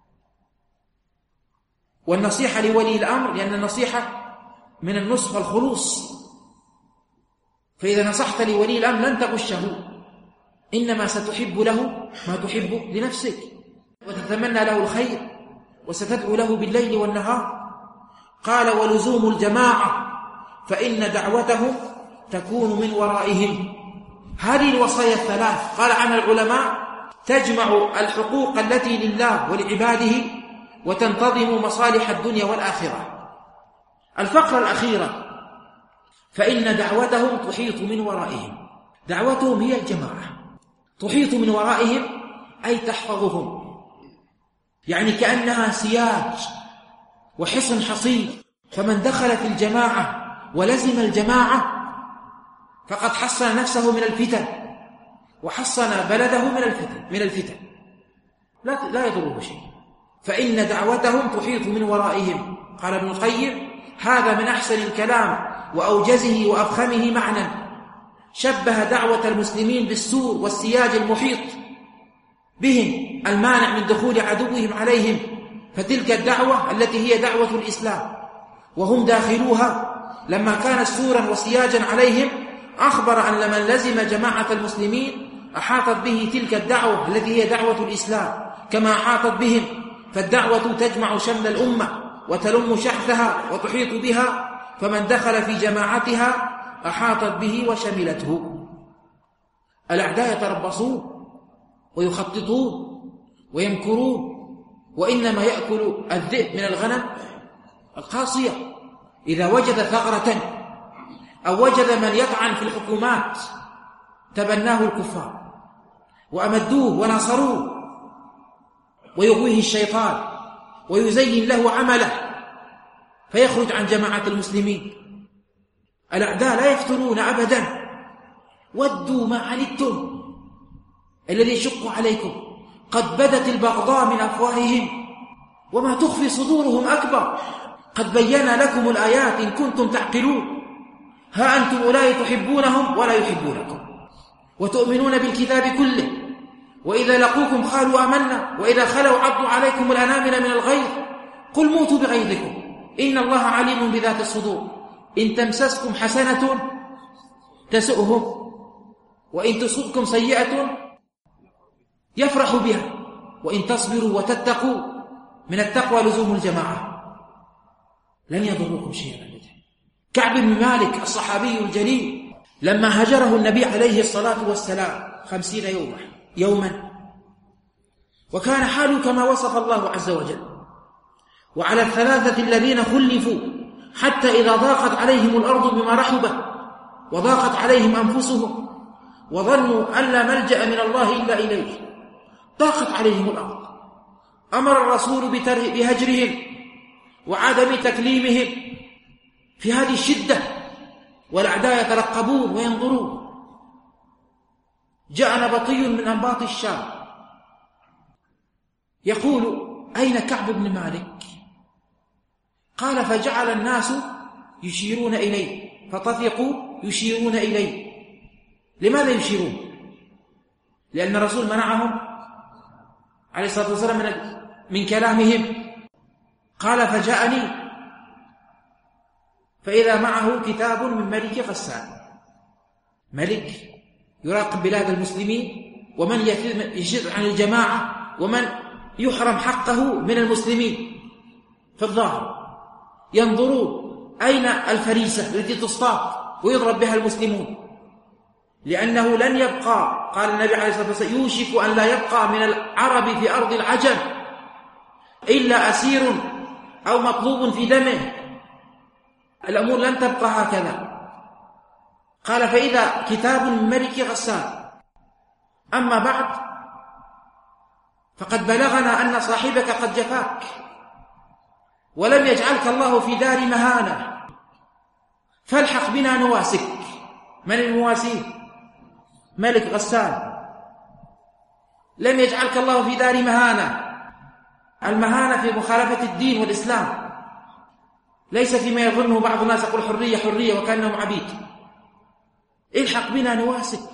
والنصيحة لولي الأمر، لأن النصيحة من النصح والخلوص، فإذا نصحت لولي الأمر لن تغشه، إنما ستحب له ما تحب لنفسك وتتمنى له الخير وستدعو له بالليل والنهار. قال: ولزوم الجماعة فإن دعوتهم تكون من ورائهم. هذه الوصايا 3 قال عنها العلماء تجمع الحقوق التي لله ولعباده وتنتظم مصالح الدنيا والآخرة. الفقرة الأخيرة: فإن دعوتهم تحيط من ورائهم. دعوتهم هي الجماعة، تحيط من ورائهم أي تحفظهم، يعني كأنها سياج وحصن حصين، فمن دخل في الجماعة ولزم الجماعة فقد حصن نفسه من الفتن وحصن بلده من الفتن لا يضره شيء. فإن دعوتهم تحيط من ورائهم. قال ابن القيم: هذا من أحسن الكلام وأوجزه وأفخمه معنى. شبه دعوة المسلمين بالسور والسياج المحيط بهم المانع من دخول عدوهم عليهم، فتلك الدعوة التي هي دعوة الإسلام وهم داخلوها لما كانت سورا وسياجا عليهم، أخبر أن من لزم جماعة المسلمين أحاطت به تلك الدعوة التي هي دعوة الإسلام كما أحاطت بهم. فالدعوة تجمع شمل الأمة وتلم شحثها وتحيط بها، فمن دخل في جماعتها أحاطت به وشملته. الأعداء يتربصون ويخططون ويمكرون، وإنما يأكل الذئب من الغنم القاصية. إذا وجد ثغرة أو وجد من يطعن في الحكومات تبناه الكفار وأمدوه ونصروه، ويغويه الشيطان ويزين له عمله فيخرج عن جماعة المسلمين. الأعداء لا يفترون أبدا. ودوا ما عنتم الذي يشق عليكم قد بدت البغضاء من أفواههم وما تخفي صدورهم أكبر. قد بينا لكم الآيات إن كنتم تعقلون. ها أنتم أولئك تحبونهم ولا يحبونكم وتؤمنون بالكتاب كله، وإذا لقوكم قالوا آمنا وإذا خلوا عضوا عليكم الأنامل من الغيظ قل موتوا بغيظكم إن الله عليم بذات الصدور. إن تمسسكم حسنة تسؤهم وإن تصبكم سيئة يفرحوا بها وإن تصبروا وتتقوا من التقوى لزوم الجماعة لن يضركم شيئا أبدا. كعب بن مالك الصحابي الجليل لما هجره النبي عليه الصلاة والسلام 50 يوما وكان حاله كما وصف الله عز وجل. وعلى 3 الذين خلفوا حتى إذا ضاقت عليهم الأرض بما رحبت وضاقت عليهم أنفسهم وظنوا أن لا ملجأ من الله إلا إليه ضاقت عليهم الأرض. أمر الرسول بهجرهم وعدم تكليمهم في هذه الشدة والأعداء يترقبون وينظرون. جاء نبطي من أنباط الشام يقول: أين كعب بن مالك؟ قال: فجعل الناس يشيرون إليه، فطفقوا يشيرون إليه. لماذا يشيرون؟ لأن الرسول منعهم عليه الصلاة والسلام من كلامهم. قال: فجاءني فإذا معه كتاب من ملك غسان، ملك يراقب بلاد المسلمين، ومن يشد عن الجماعة، ومن يحرم حقه من المسلمين في الظاهر. ينظرون أين الفريسة التي تصطاد ويضرب بها المسلمون، لأنه لن يبقى، قال النبي عليه الصلاة والسلام: يوشك أن لا يبقى من العرب في أرض العجم إلا أسير أو مطلوب في دمه. الأمور لن تبقى هكذا. قال: فإذا كتاب من ملك غسان. أما بعد، فقد بلغنا أن صاحبك قد جفاك، ولم يجعلك الله في دار مهانة، فالحق بنا نواسك. من المواسيه؟ ملك غسان. لم يجعلك الله في دار مهانة. المهانة في مخالفة الدين والإسلام، ليس فيما يظنه بعض الناس يقول حرية حرية وكأنهم عبيد. الحق بنا نواسك.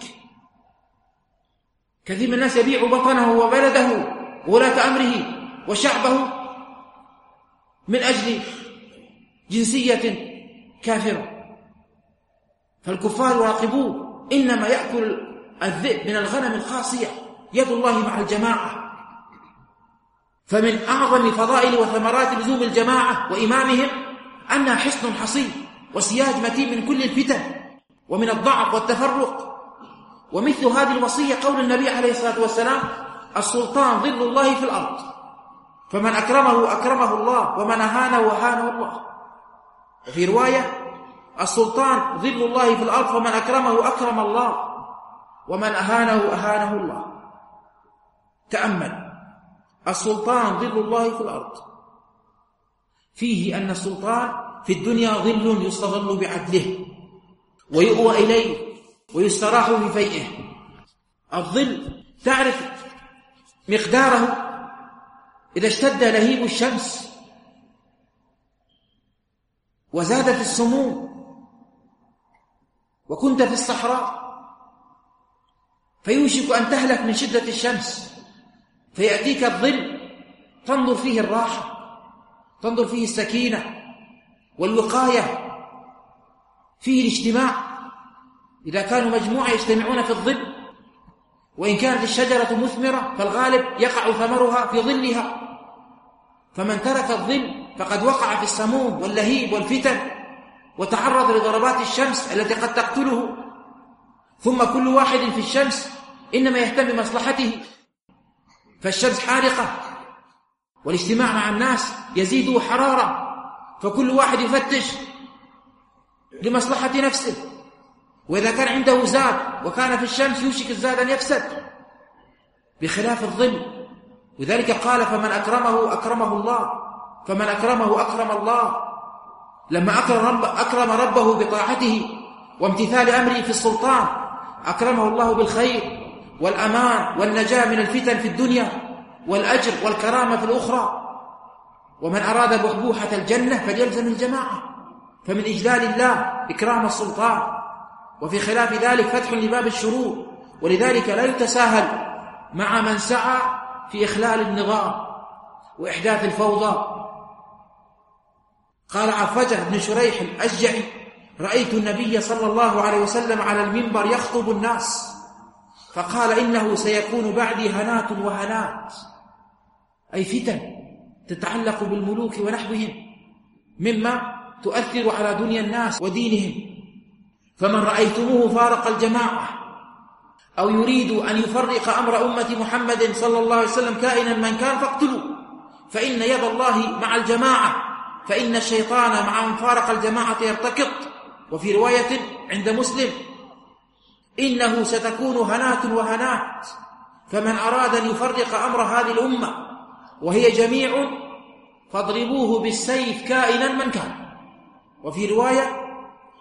كثير من الناس يبيع بطنه وبلده وولاة أمره وشعبه من أجل جنسية كافرة. فالكفار يراقبون، إنما يأكل الذئب من الغنم الخاصية، يد الله مع الجماعة. فمن أعظم فضائل وثمرات لزوم الجماعة وإمامهم أنها حصن حصين وسياج متين من كل الفتن ومن الضعف والتفرق. ومثل هذه الوصية قول النبي عليه الصلاة والسلام: السلطان ظل الله في الأرض، فمن أكرمه أكرمه الله، ومن أهانه أهانه الله. وفي رواية: السلطان ظل الله في الأرض، فمن أكرمه أكرم الله، ومن أهانه أهانه الله. تأمل: السلطان ظل الله في الأرض، فيه أن السلطان في الدنيا ظل يستظل بعدله ويؤوى إليه ويستراح بفيئه. الظل تعرف مقداره إذا اشتد لهيب الشمس وزادت السموم وكنت في الصحراء، فيوشك أن تهلك من شدة الشمس، فيأتيك الظل تنظر فيه الراحة، تنظر فيه السكينة والوقاية، فيه الاجتماع. إذا كانوا مجموعة يجتمعون في الظل، وإن كانت الشجرة مثمرة فالغالب يقع ثمرها في ظلها، فمن ترك الظل فقد وقع في السموم واللهيب والفتن، وتعرض لضربات الشمس التي قد تقتله. ثم كل واحد في الشمس إنما يهتم بمصلحته، فالشمس حارقة، والاجتماع مع الناس يزيد حرارة، فكل واحد يفتش لمصلحة نفسه. وإذا كان عنده زاد وكان في الشمس يوشك الزاد أن يفسد، بخلاف الظل. وذلك قال: فمن أكرمه أكرمه الله، فمن أكرمه أكرم الله. لما أكرم ربه بطاعته وامتثال أمره في السلطان، أكرمه الله بالخير والأمان والنجاة من الفتن في الدنيا، والأجر والكرامة في الأخرى. ومن أراد بحبوحة الجنة فليلزم الجماعة. فمن إجلال الله إكرام السلطان، وفي خلاف ذلك فتح لباب الشرور. ولذلك لا يتساهل مع من سعى في إخلال النظام وإحداث الفوضى. قال عفجة بن شريح الأشجعي: رأيت النبي صلى الله عليه وسلم على المنبر يخطب الناس، فقال: إنه سيكون بعدي هنات وهنات، أي فتن تتعلق بالملوك ونحوهم مما تؤثر على دنيا الناس ودينهم. فمن رأيتموه فارق الجماعة أو يريد أن يفرق أمر أمة محمد صلى الله عليه وسلم كائنا من كان فاقتلوا، فإن يد الله مع الجماعة، فإن الشيطان مع من فارق الجماعة يرتكض. وفي رواية عند مسلم: إنه ستكون هنات وهنات، فمن أراد أن يفرق أمر هذه الأمة وهي جميع فاضربوه بالسيف كائنا من كان. وفي رواية: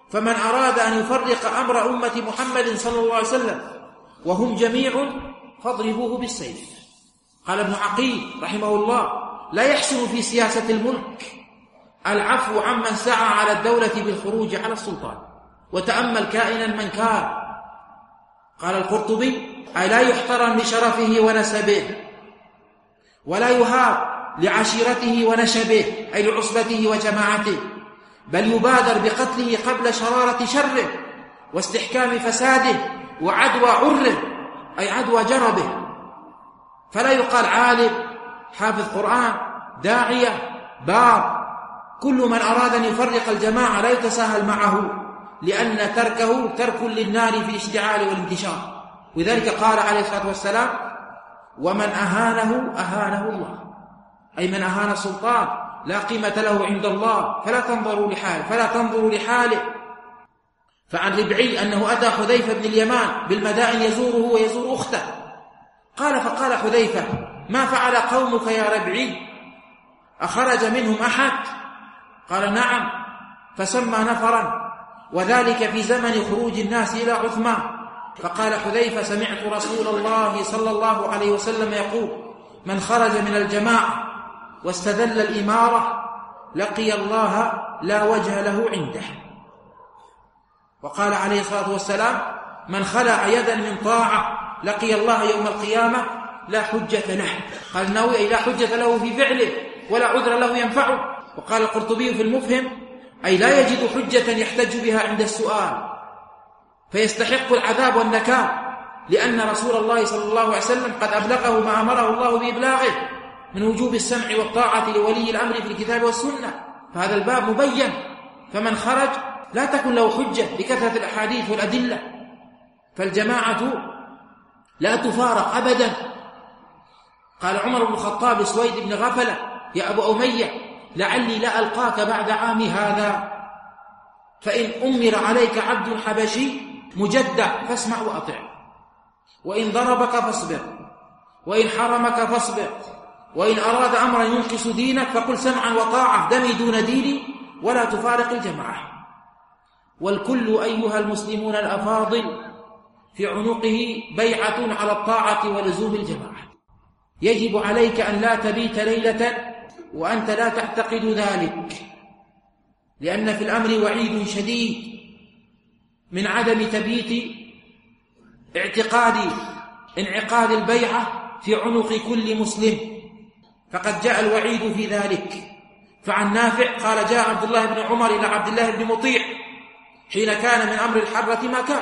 فمن أراد أن يفرق أمر أمة محمد صلى الله عليه وسلم وهم جميع فاضربوه بالسيف. قال ابن عقيل رحمه الله: لا يحسن في سياسة الملك العفو عمن سعى على الدولة بالخروج على السلطان، وتأمل كائنا من كان. قال القرطبي: أي لا يحترم لشرفه ونسبه، ولا يهاب لعشيرته ونشبه، أي لعصبته وجماعته، بل يبادر بقتله قبل شرارة شره واستحكام فساده وعدوى عره، أي عدوى جربه. فلا يقال عالم، حافظ قرآن، داعية، بار. كل من أراد أن يفرق الجماعة لا يتساهل معه، لأن تركه ترك للنار في الاشتعال والانتشار. وذلك قال عليه الصلاة والسلام: ومن أهانه أهانه الله، أي من أهان السلطان لا قيمة له عند الله، فلا تنظروا لحاله. فعن ربعي أنه أتى حذيفة بن اليمان بالمدائن يزوره ويزور أخته. فقال حذيفة: ما فعل قومك يا ربعي؟ أخرج منهم أحد؟ قال: نعم. فسمى نفرا، وذلك في زمن خروج الناس إلى عثمان. فقال حذيفة: سمعت رسول الله صلى الله عليه وسلم يقول: من خرج من الجماعة واستذل الإمارة لقي الله لا وجه له عنده. وقال عليه الصلاة والسلام: من خلع يدا من طاعة لقي الله يوم القيامة لا حجة له. قال النووي: أي لا حجة له في فعله ولا عذر له ينفعه. وقال القرطبي في المفهم: أي لا يجد حجة يحتج بها عند السؤال فيستحق العذاب والنكال، لأن رسول الله صلى الله عليه وسلم قد أبلغه ما أمره الله بإبلاغه من وجوب السمع والطاعة لولي الأمر في الكتاب والسنة. فهذا الباب مبين. فمن خرج لا تكن له حجة بكثرة الأحاديث والأدلة، فالجماعة لا تفارق أبدا. قال عمر بن الخطاب لسويد بن غفلة: يا أبو أمية، لعلي لا ألقاك بعد عام هذا، فإن أمر عليك عبد حبشي مجدع فاسمع وأطع، وإن ضربك فاصبر، وإن حرمك فاصبر، وإن أراد أمرا ينقص دينك فقل سمعا وطاعة، دمي دون ديني، ولا تفارق الجماعة. والكل أيها المسلمون الأفاضل في عنقه بيعة على الطاعة ولزوم الجماعة. يجب عليك أن لا تبيت ليلة وأنت لا تعتقد ذلك، لأن في الأمر وعيد شديد من عدم تبيت اعتقاد انعقاد البيعة في عنق كل مسلم، فقد جاء الوعيد في ذلك. فعن نافع قال: جاء عبد الله بن عمر إلى عبد الله بن مطيع حين كان من أمر الحرة ما كان،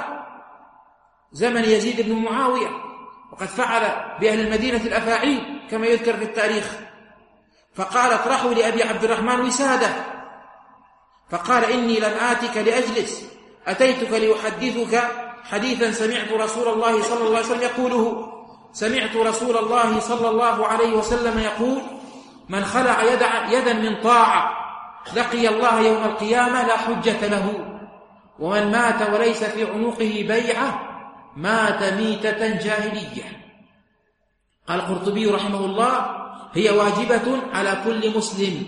زمن يزيد بن معاوية، وقد فعل بأهل المدينة الأفاعيل كما يذكر في التاريخ. فقال: اطرحوا لأبي عبد الرحمن وسادة. فقال: إني لم آتك لأجلس، أتيتك لأحدثك حديثا سمعت رسول الله صلى الله عليه وسلم يقوله. سمعت رسول الله صلى الله عليه وسلم يقول: من خلع يدا من طاعة لقي الله يوم القيامة لا حجة له، ومن مات وليس في عنقه بيعة مات ميتة جاهلية. قال القرطبي رحمه الله: هي واجبة على كل مسلم،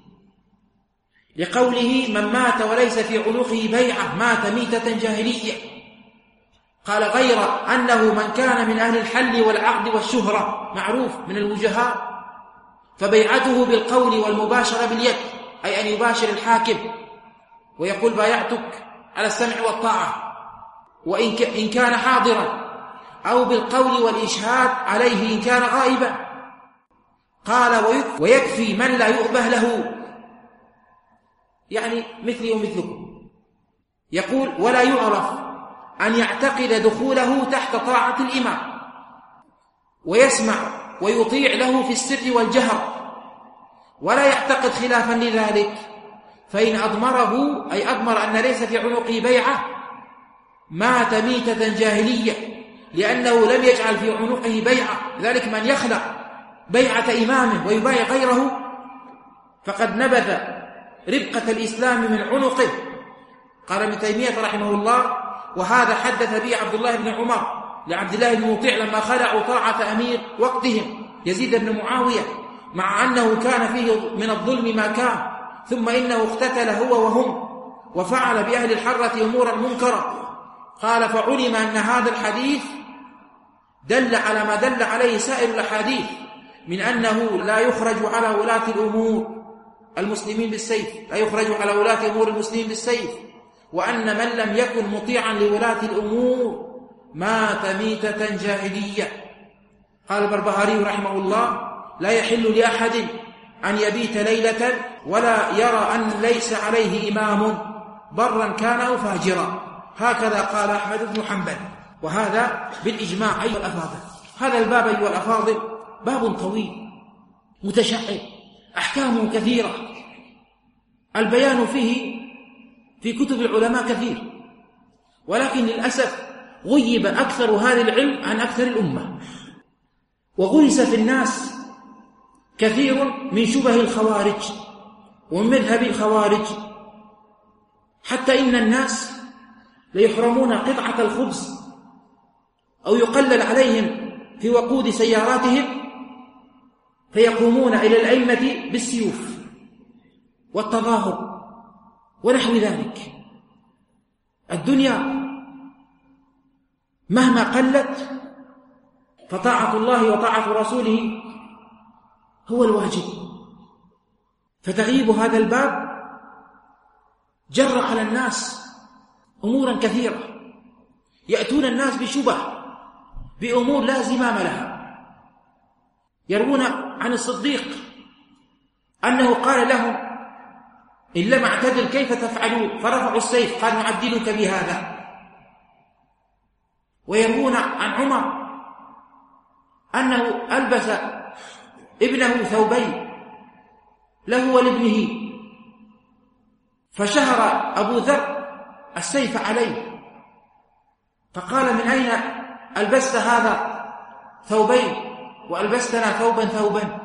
لقوله: من مات وليس في عنقه بيعة مات ميتة جاهلية. قال: غير أنه من كان من أهل الحل والعقد والشهرة، معروف من الوجهاء، فبيعته بالقول والمباشرة باليد، أي أن يباشر الحاكم ويقول: بايعتك على السمع والطاعة، وإن كان حاضرا، أو بالقول والإشهاد عليه إن كان غائبا. قال: ويكفي من لا يؤبه له، يعني مثلي ومثلكم. يقول: ولا يعرف أن يعتقد دخوله تحت طاعة الإمام، ويسمع ويطيع له في السر والجهر، ولا يعتقد خلافا لذلك، فإن أضمره، أي أضمر أن ليس في عنقه بيعة، مات ميتة جاهلية، لأنه لم يجعل في عنقه بيعة. ذلك من يخلع بيعة إمامه ويبايع غيره فقد نبذ ربقة الإسلام من عنقه. قال ابن تيمية رحمه الله: وهذا حدث به عبد الله بن عمر لعبد الله بن مطيع لما خلعوا طاعة أمير وقتهم يزيد بن معاوية، مع أنه كان فيه من الظلم ما كان، ثم إنه اقتتل هو وهم، وفعل بأهل الحرة أمورا منكرة. قال: فعلم أن هذا الحديث دل على ما دل عليه سائر الأحاديث من أنه لا يخرج على ولاة الأمور المسلمين بالسيف، لا يخرج على ولاة أمور المسلمين بالسيف، وأن من لم يكن مطيعا لولاة الأمور مات ميتة جاهلية. قال البربهاري رحمه الله: لا يحل لأحد أن يبيت ليلة ولا يرى أن ليس عليه إمام برا كان أو فاجرا. هكذا قال أحمد بن حنبل، وهذا بالإجماع أيها الأفاضل. هذا الباب أيها الأفاضل باب طويل متشعب، أحكامه كثيرة، البيان فيه في كتب العلماء كثير، ولكن للأسف غيب أكثر هذا العلم عن أكثر الأمة، وغرس في الناس كثير من شبه الخوارج ومن مذهب الخوارج، حتى إن الناس ليحرمون قطعة الخبز أو يقلل عليهم في وقود سياراتهم فيقومون إلى الأئمة بالسيوف والتظاهر ونحو ذلك. الدنيا مهما قلت فطاعة الله وطاعة رسوله هو الواجب. فتغييب هذا الباب جر على الناس أمورا كثيرة، يأتون الناس بشبه بأمور لا زمام لها. يروون عن الصديق أنه قال لهم: إن لم أعتدل كيف تفعلون؟ فرفعوا السيف، قال: نعدلك بهذا. ويروون عن عمر أنه ألبس ابنه ثوبين له ولابنه، فشهر أبو ذر السيف عليه، فقال: من أين ألبست هذا ثوبين وألبستنا ثوبا؟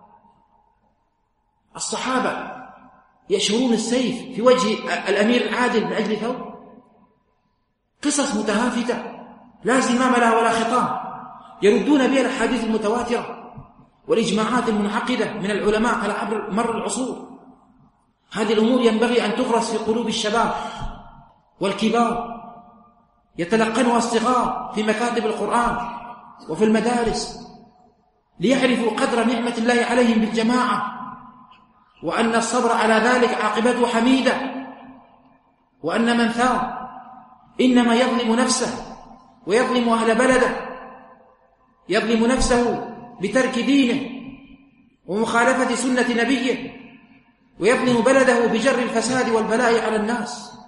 الصحابة يشهرون السيف في وجه الأمير العادل من أجل ثوب. قصص متهافتة لا زمام لها ولا خطام، يردون بها الأحاديث المتواترة والإجماعات المنعقدة من العلماء على مر العصور. هذه الأمور ينبغي أن تغرس في قلوب الشباب والكبار، يتلقنها الصغار في مكاتب القرآن وفي المدارس، ليعرفوا قدر نعمة الله عليهم بالجماعة، وأن الصبر على ذلك عاقبته حميدة، وأن من ثار إنما يظلم نفسه ويظلم أهل بلده، يظلم نفسه بترك دينه ومخالفة سنة نبيه، ويظلم بلده بجر الفساد والبلاء على الناس.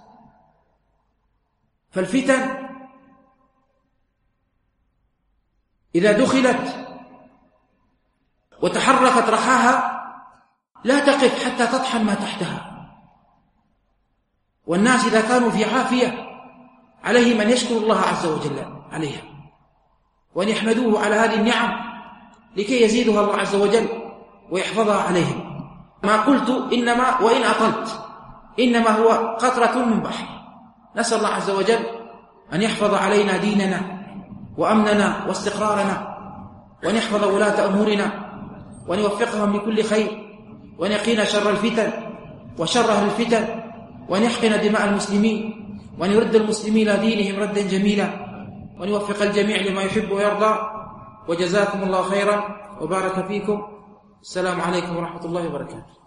فالفتن إذا دخلت وتحركت رحاها لا تقف حتى تطحن ما تحتها. والناس إذا كانوا في عافية عليهم أن يشكروا الله عز وجل عليها، وأن يحمدوه على هذه النعم لكي يزيدها الله عز وجل ويحفظها عليهم. ما قلت إنما وإن أطلت إنما هو قطرة من بحر. نسأل الله عز وجل أن يحفظ علينا ديننا وأمننا واستقرارنا، وأن يحفظ ولاة أمورنا، وأن يوفقهم لكل خير، وأن يقينا شر الفتن وشر أهل الفتن، وأن يحقن دماء المسلمين، وأن يرد المسلمين إلى دينهم ردا جميلا، وأن يوفق الجميع لما يحب ويرضى. وجزاكم الله خيرا وبارك فيكم. السلام عليكم ورحمة الله وبركاته.